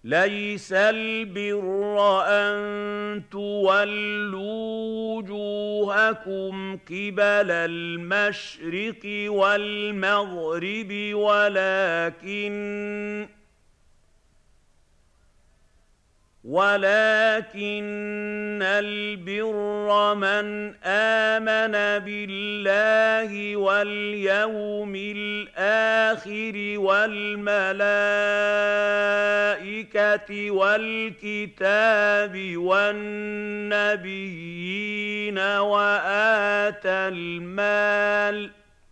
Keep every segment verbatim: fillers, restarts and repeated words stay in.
لَيْسَ الْبِرَّ أَن تُوَلُّوا وُجُوهَكُمْ قِبَلَ الْمَشْرِقِ وَالْمَغْرِبِ وَلَٰكِنَّ وَلَٰكِنَّ الْبِرَّ مَنْ آمَنَ بِاللَّهِ وَالْيَوْمِ الْآخِرِ وَالْمَلَائِكَةِ وَالْكِتَابِ وَالنَّبِيِّينَ وَآتَى الْمَالَ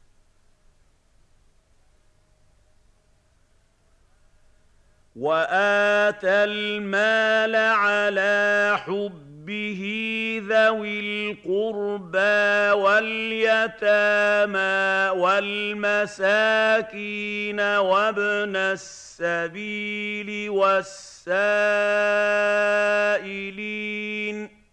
وَآتَى الْمَالَ عَلَىٰ حُبِّهِ ذَوِي الْقُرْبَىٰ وَالْيَتَامَىٰ وَالْمَسَاكِينَ وَابْنَ السَّبِيلِ وَالسَّائِلِينَ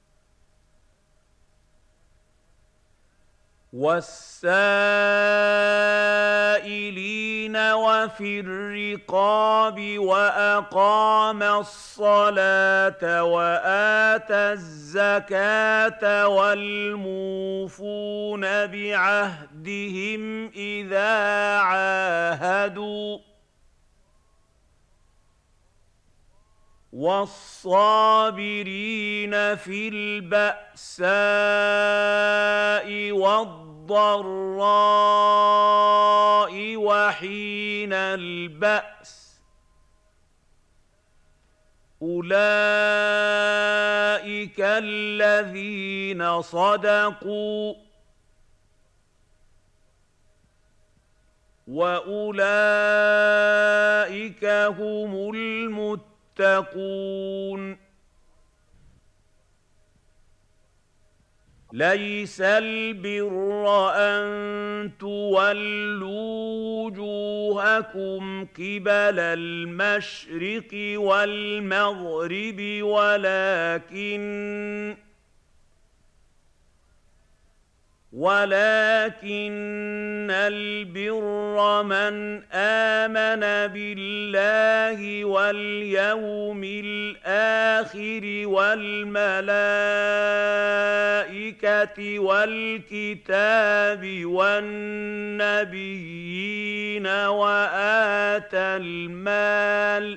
والسائلين وفي الرقاب وأقام الصلاة وآتى الزكاة والموفون بعهدهم إذا عاهدوا والصابرين في البأساء والضراء وحين البأس أولئك الذين صدقوا وأولئك هم المتقون تقون ليس البر أن تولوا وجوهكم قبل المشرق والمغرب ولكن ولكن البر من آمن بالله واليوم الآخر والملائكة والكتاب والنبيين وآتى المال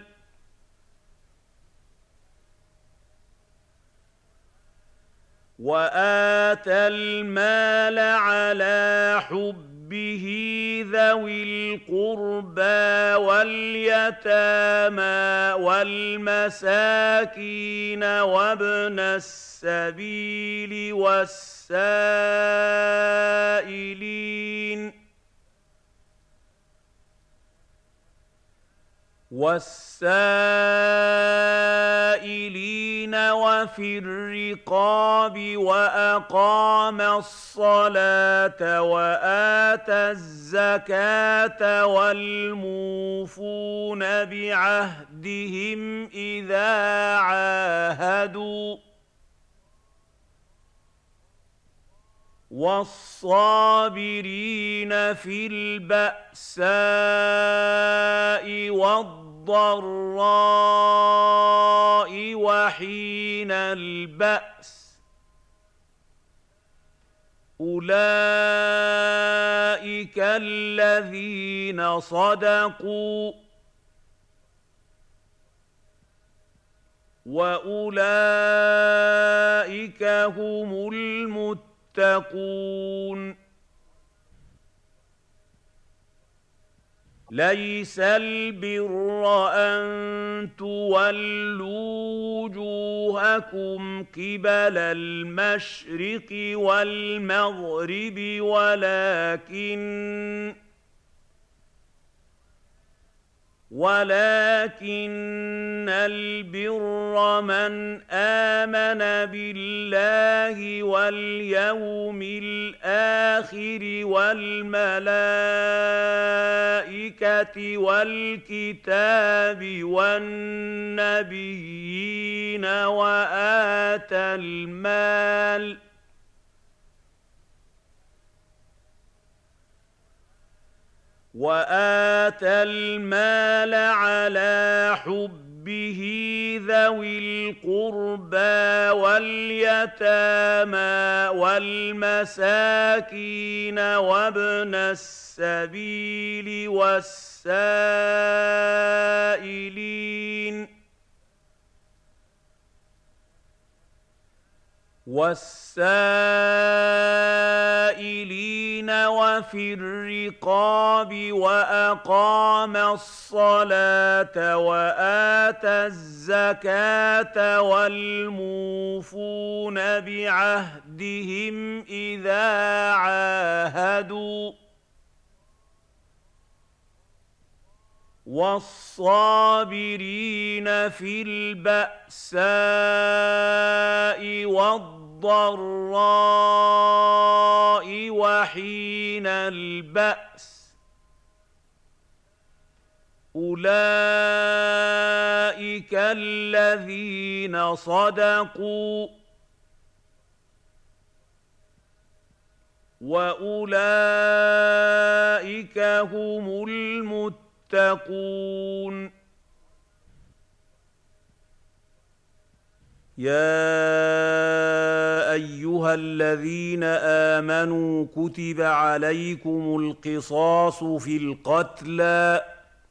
وآتى المال على حبه ذوي القربى واليتامى والمساكين وابن السبيل والسائلين والسائلين وفي الرقاب وأقام الصلاة وآتى الزكاة والموفون بعهدهم إذا عاهدوا والصابرين في البأساء والضراء وحين البأس أولئك الذين صدقوا وأولئك هم المتقون تقون ليس البر أن تولوا وجوهكم قبل المشرق والمغرب ولكن ولكن البر من آمن بالله واليوم الآخر والملائكة والكتاب والنبيين وآتى المال وآتى المال على حبه حبه ذوي القربى واليتامى والمساكين وابن السبيل والسائلين والسائلين وفي الرقاب وأقام الصلاة وآتى الزكاة والموفون بعهدهم إذا عاهدوا والصابرين في البأساء والضراء وحين البأس أولئك الذين صدقوا وأولئك هم المتقون تتقون. يا أيها الذين آمنوا كتب عليكم القصاص في القتلى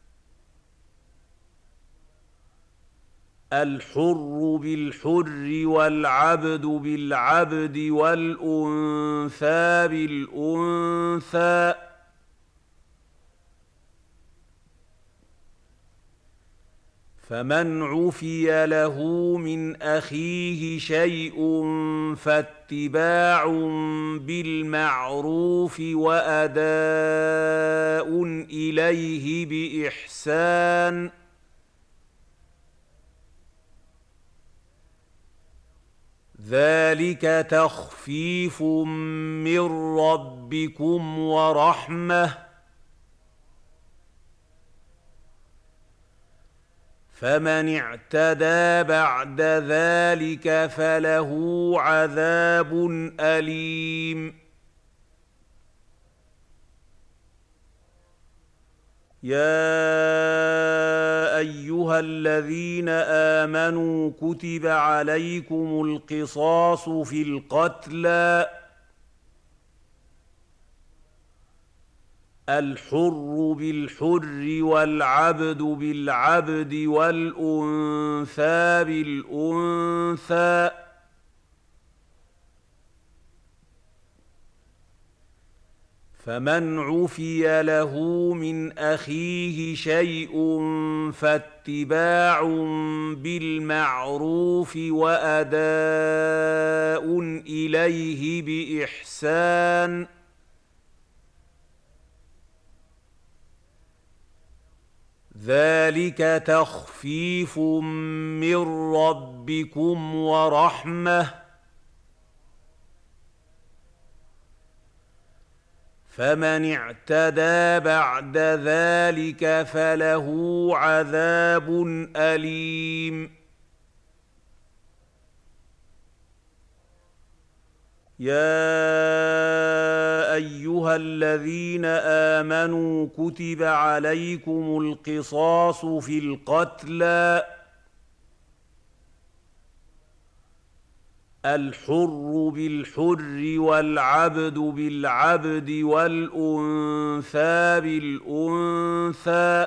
الحر بالحر والعبد بالعبد والأنثى بالأنثى فمن عفي له من أخيه شيء فاتباع بالمعروف وأداء إليه بإحسان ذلك تخفيف من ربكم ورحمة فمن اعتدى بعد ذلك فله عذاب أليم. يا أيها الذين آمنوا كتب عليكم القصاص في القتلى الحر بالحر والعبد بالعبد والأنثى بالأنثى فمن عفي له من أخيه شيء فاتباع بالمعروف وأداء إليه بإحسان ذلك تخفيف من ربكم ورحمة فمن اعتدى بعد ذلك فله عذاب أليم. يا أيها الذين آمنوا كتب عليكم القصاص في القتلى الحر بالحر والعبد بالعبد والأنثى بالأنثى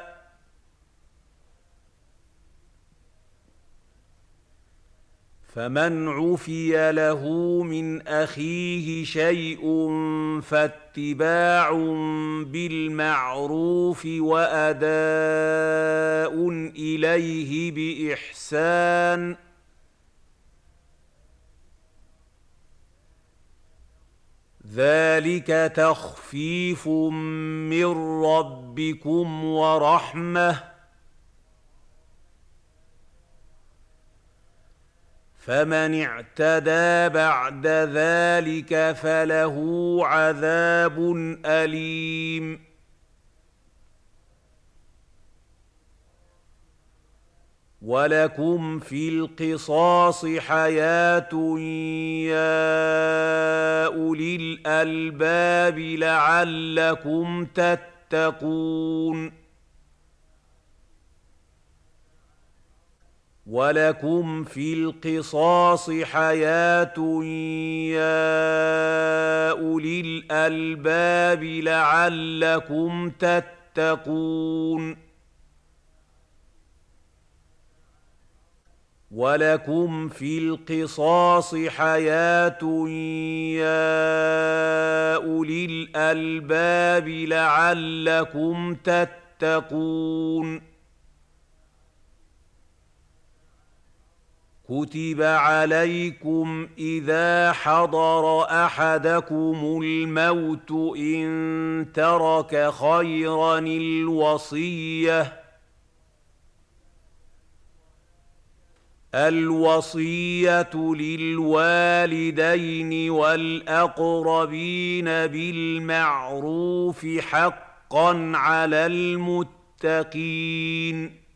فمن عفي له من أخيه شيء فاتباع بالمعروف وأداء إليه بإحسان ذلك تخفيف من ربكم ورحمة فمن اعتدى بعد ذلك فله عذاب أليم. ولكم في القصاص حياة يا أولي الألباب لعلكم تتقون. ولكم في القصاص حياة يا أولي الألباب لعلكم تتقون ولكم في القصاص حياة يا أولي الألباب لعلكم تتقون كتب عليكم إذا حضر أحدكم الموت إن ترك خيرا الوصية الوصية للوالدين والأقربين بالمعروف حقا على المتقين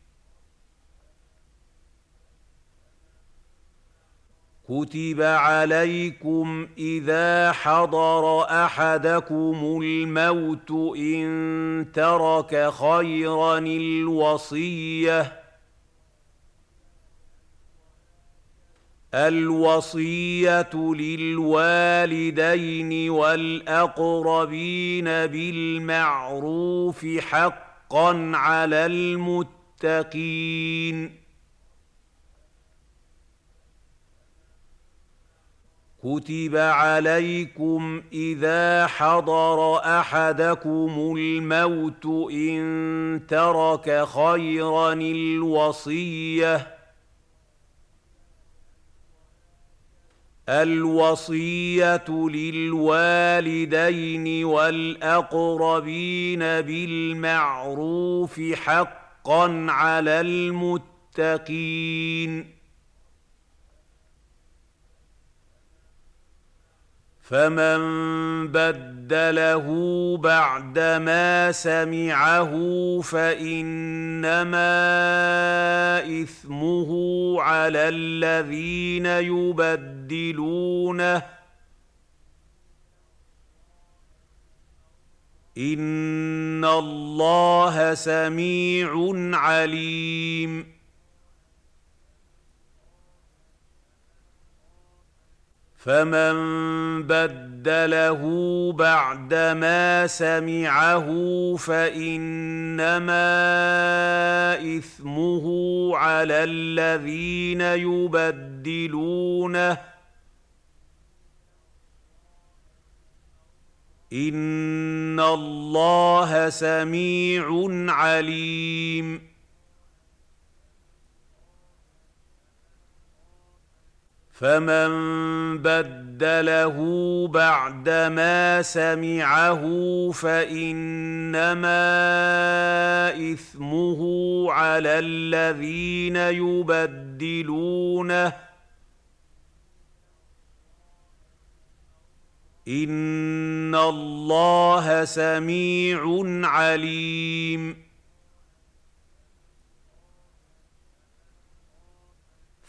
كتب عليكم إذا حضر أحدكم الموت إن ترك خيرا الوصية الوصية للوالدين والأقربين بالمعروف حقا على المتقين كتب عليكم إذا حضر أحدكم الموت إن ترك خيرا الوصية الوصية للوالدين والأقربين بالمعروف حقا على المتقين فمن بدله بعدما سمعه فإنما إثمه على الذين يبدلونه إن الله سميع عليم فمن بدله بعدما سمعه فإنما إثمه على الذين يبدلونه إن الله سميع عليم فمن بدله بعدما سمعه فإنما إثمه على الذين يبدلونه إن الله سميع عليم